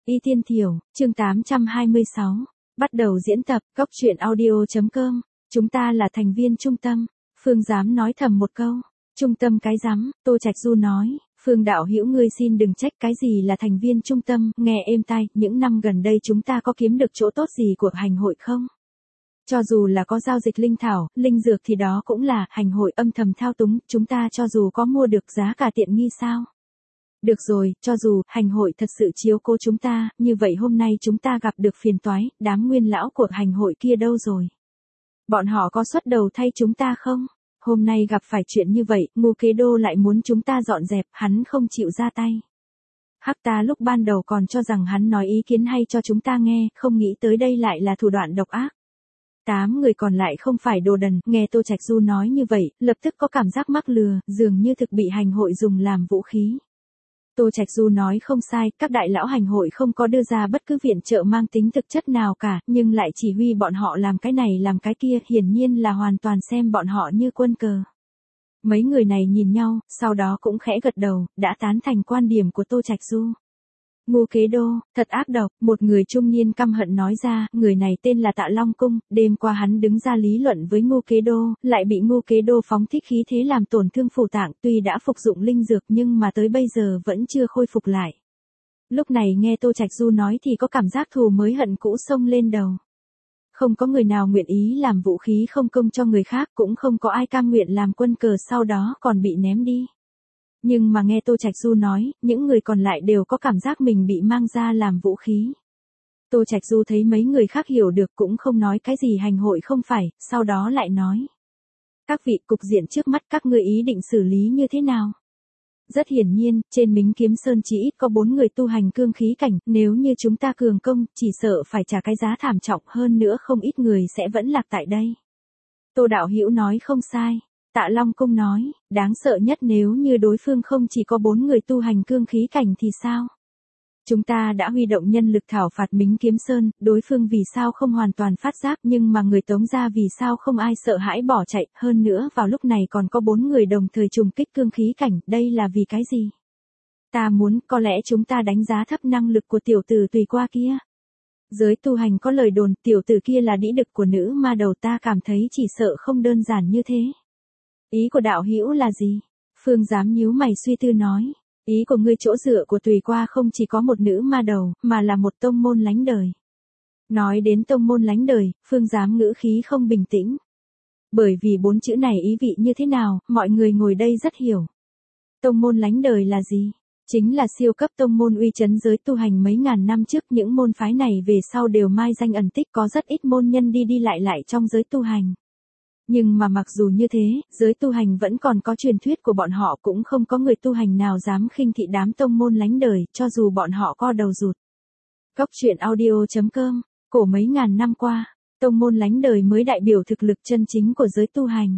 Y Tiên Thiểu, chương 826. Bắt đầu diễn tập, Cóc Truyện Audio.com. Chúng ta là thành viên trung tâm. Phương Giám nói thầm một câu. Trung tâm cái rắm, Tô Trạch Du nói. Phương đạo hữu ngươi xin đừng trách, cái gì là thành viên trung tâm, nghe êm tai, những năm gần đây chúng ta có kiếm được chỗ tốt gì của hành hội không? Cho dù là có giao dịch linh thảo, linh dược thì đó cũng là hành hội âm thầm thao túng, chúng ta cho dù có mua được giá cả tiện nghi sao? Được rồi, cho dù hành hội thật sự chiếu cố chúng ta, như vậy hôm nay chúng ta gặp được phiền toái, đám nguyên lão của hành hội kia đâu rồi? Bọn họ có xuất đầu thay chúng ta không? Hôm nay gặp phải chuyện như vậy, Ngô Kế Đô lại muốn chúng ta dọn dẹp, hắn không chịu ra tay. Hắc ta lúc ban đầu còn cho rằng hắn nói ý kiến hay cho chúng ta nghe, không nghĩ tới đây lại là thủ đoạn độc ác. 8 người còn lại không phải đồ đần, nghe Tô Trạch Du nói như vậy, lập tức có cảm giác mắc lừa, dường như thực bị hành hội dùng làm vũ khí. Tô Trạch Du nói không sai, các đại lão hành hội không có đưa ra bất cứ viện trợ mang tính thực chất nào cả, nhưng lại chỉ huy bọn họ làm cái này làm cái kia, hiển nhiên là hoàn toàn xem bọn họ như quân cờ. Mấy người này nhìn nhau, sau đó cũng khẽ gật đầu, đã tán thành quan điểm của Tô Trạch Du. Ngô Kế Đô, thật ác độc, một người trung niên căm hận nói ra, người này tên là Tạ Long Cung, đêm qua hắn đứng ra lý luận với Ngô Kế Đô, lại bị Ngô Kế Đô phóng thích khí thế làm tổn thương phủ tạng, tuy đã phục dụng linh dược nhưng mà tới bây giờ vẫn chưa khôi phục lại. Lúc này nghe Tô Trạch Du nói thì có cảm giác thù mới hận cũ xông lên đầu. Không có người nào nguyện ý làm vũ khí không công cho người khác, cũng không có ai cam nguyện làm quân cờ sau đó còn bị ném đi. Nhưng mà nghe Tô Trạch Du nói, những người còn lại đều có cảm giác mình bị mang ra làm vũ khí. Tô Trạch Du thấy mấy người khác hiểu được cũng không nói cái gì hành hội không phải, sau đó lại nói. Các vị, cục diện trước mắt các ngươi ý định xử lý như thế nào? Rất hiển nhiên, trên Mính Kiếm Sơn chỉ ít có 4 người tu hành cương khí cảnh, nếu như chúng ta cường công, chỉ sợ phải trả cái giá thảm trọng, hơn nữa không ít người sẽ vẫn lạc tại đây. Tô đạo hữu nói không sai. Tạ Long Cung nói, đáng sợ nhất nếu như đối phương không chỉ có 4 người tu hành cương khí cảnh thì sao? Chúng ta đã huy động nhân lực thảo phạt Mính Kiếm Sơn, đối phương vì sao không hoàn toàn phát giác, nhưng mà người tống ra vì sao không ai sợ hãi bỏ chạy, hơn nữa vào lúc này còn có 4 người đồng thời trùng kích cương khí cảnh, đây là vì cái gì? Ta muốn, có lẽ chúng ta đánh giá thấp năng lực của tiểu tử Tùy Qua kia. Giới tu hành có lời đồn, tiểu tử kia là đĩ đực của nữ ma đầu, ta cảm thấy chỉ sợ không đơn giản như thế. Ý của đạo hữu là gì? Phương Giám nhíu mày suy tư nói. Ý của ngươi chỗ dựa của Tùy Qua không chỉ có một nữ ma đầu, mà là một tông môn lánh đời. Nói đến tông môn lánh đời, Phương Giám ngữ khí không bình tĩnh. Bởi vì 4 chữ này ý vị như thế nào, mọi người ngồi đây rất hiểu. Tông môn lánh đời là gì? Chính là siêu cấp tông môn uy chấn giới tu hành mấy ngàn năm trước, những môn phái này về sau đều mai danh ẩn tích, có rất ít môn nhân đi lại trong giới tu hành. Nhưng mà mặc dù như thế, giới tu hành vẫn còn có truyền thuyết của bọn họ, cũng không có người tu hành nào dám khinh thị đám tông môn lánh đời, cho dù bọn họ co đầu rụt. Cóc Truyện Audio.com. Cổ mấy ngàn năm qua, tông môn lánh đời mới đại biểu thực lực chân chính của giới tu hành.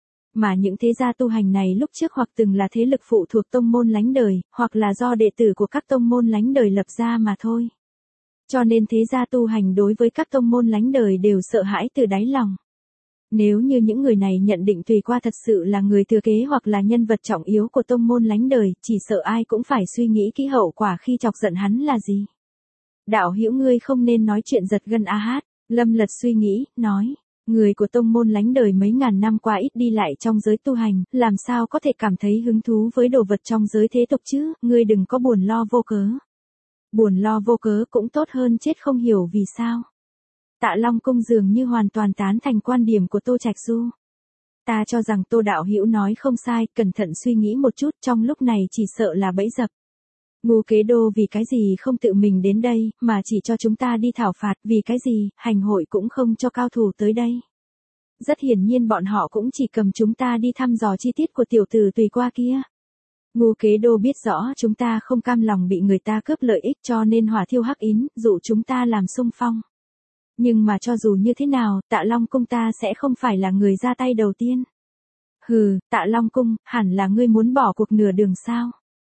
Mà những thế gia tu hành này lúc trước hoặc từng là thế lực phụ thuộc tông môn lánh đời, hoặc là do đệ tử của các tông môn lánh đời lập ra mà thôi. Cho nên thế gia tu hành đối với các tông môn lánh đời đều sợ hãi từ đáy lòng. Nếu như những người này nhận định Tùy Qua thật sự là người thừa kế hoặc là nhân vật trọng yếu của tông môn lánh đời, chỉ sợ ai cũng phải suy nghĩ kỹ hậu quả khi chọc giận hắn là gì. Đạo hữu ngươi không nên nói chuyện giật gân a hát. Lâm Lật suy nghĩ, nói, người của tông môn lánh đời mấy ngàn năm qua ít đi lại trong giới tu hành, làm sao có thể cảm thấy hứng thú với đồ vật trong giới thế tục chứ, ngươi đừng có buồn lo vô cớ. Buồn lo vô cớ cũng tốt hơn chết không hiểu vì sao. Tạ Long Cung dường như hoàn toàn tán thành quan điểm của Tô Trạch Du. Ta cho rằng Tô đạo hữu nói không sai, cẩn thận suy nghĩ một chút, trong lúc này chỉ sợ là bẫy dập. Ngô Kế Đô vì cái gì không tự mình đến đây, mà chỉ cho chúng ta đi thảo phạt, vì cái gì, hành hội cũng không cho cao thủ tới đây. Rất hiển nhiên bọn họ cũng chỉ cầm chúng ta đi thăm dò chi tiết của tiểu tử Tùy Qua kia. Ngô Kế Đô biết rõ chúng ta không cam lòng bị người ta cướp lợi ích, cho nên hỏa thiêu hắc yến, dụ chúng ta làm xung phong. Nhưng mà cho dù như thế nào, Tạ Long Cung ta sẽ không phải là người ra tay đầu tiên. Hừ, Tạ Long Cung, hẳn là ngươi muốn bỏ cuộc nửa đường sao?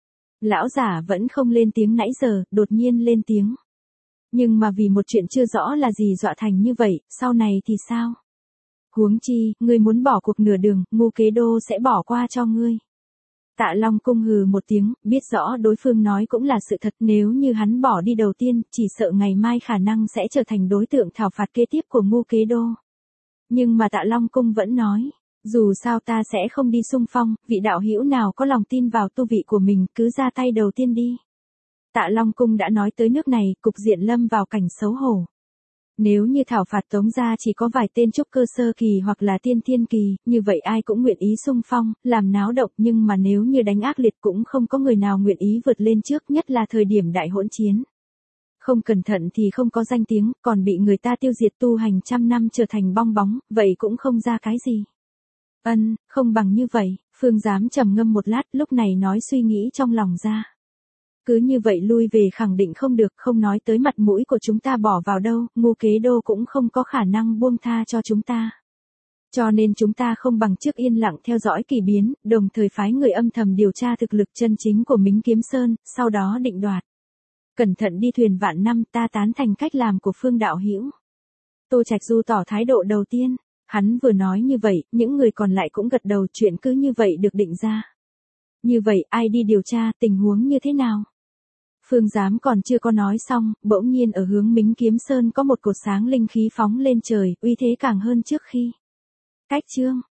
Lão giả vẫn không lên tiếng nãy giờ, đột nhiên lên tiếng. Nhưng mà vì một chuyện chưa rõ là gì dọa thành như vậy, sau này thì sao? Huống chi, ngươi muốn bỏ cuộc nửa đường, Ngô Kế Đô sẽ bỏ qua cho ngươi. Tạ Long Cung hừ một tiếng, biết rõ đối phương nói cũng là sự thật, nếu như hắn bỏ đi đầu tiên, chỉ sợ ngày mai khả năng sẽ trở thành đối tượng thảo phạt kế tiếp của Ngô Kế Đô. Nhưng mà Tạ Long Cung vẫn nói, dù sao ta sẽ không đi xung phong, vị đạo hữu nào có lòng tin vào tu vị của mình cứ ra tay đầu tiên đi. Tạ Long Cung đã nói tới nước này, cục diện lâm vào cảnh xấu hổ. Nếu như thảo phạt Tống gia chỉ có vài tên trúc cơ sơ kỳ hoặc là tiên thiên kỳ, như vậy ai cũng nguyện ý xung phong, làm náo động, nhưng mà nếu như đánh ác liệt cũng không có người nào nguyện ý vượt lên trước, nhất là thời điểm đại hỗn chiến. Không cẩn thận thì không có danh tiếng, còn bị người ta tiêu diệt tu hành trăm năm trở thành bong bóng, vậy cũng không ra cái gì. Không bằng như vậy, Phương Giám trầm ngâm một lát, lúc này nói suy nghĩ trong lòng ra. Cứ như vậy lui về khẳng định không được, không nói tới mặt mũi của chúng ta bỏ vào đâu, Ngô Kế Đô cũng không có khả năng buông tha cho chúng ta. Cho nên chúng ta không bằng trước yên lặng theo dõi kỳ biến, đồng thời phái người âm thầm điều tra thực lực chân chính của Mính Kiếm Sơn, sau đó định đoạt. Cẩn thận đi thuyền vạn năm, ta tán thành cách làm của Phương đạo hữu. Tô Trạch Du tỏ thái độ đầu tiên, hắn vừa nói như vậy, những người còn lại cũng gật đầu, chuyện cứ như vậy được định ra. Như vậy, ai đi điều tra, tình huống như thế nào? Phương Giám còn chưa có nói xong, bỗng nhiên ở hướng Mính Kiếm Sơn có một cột sáng linh khí phóng lên trời, uy thế càng hơn trước khi. Cách chương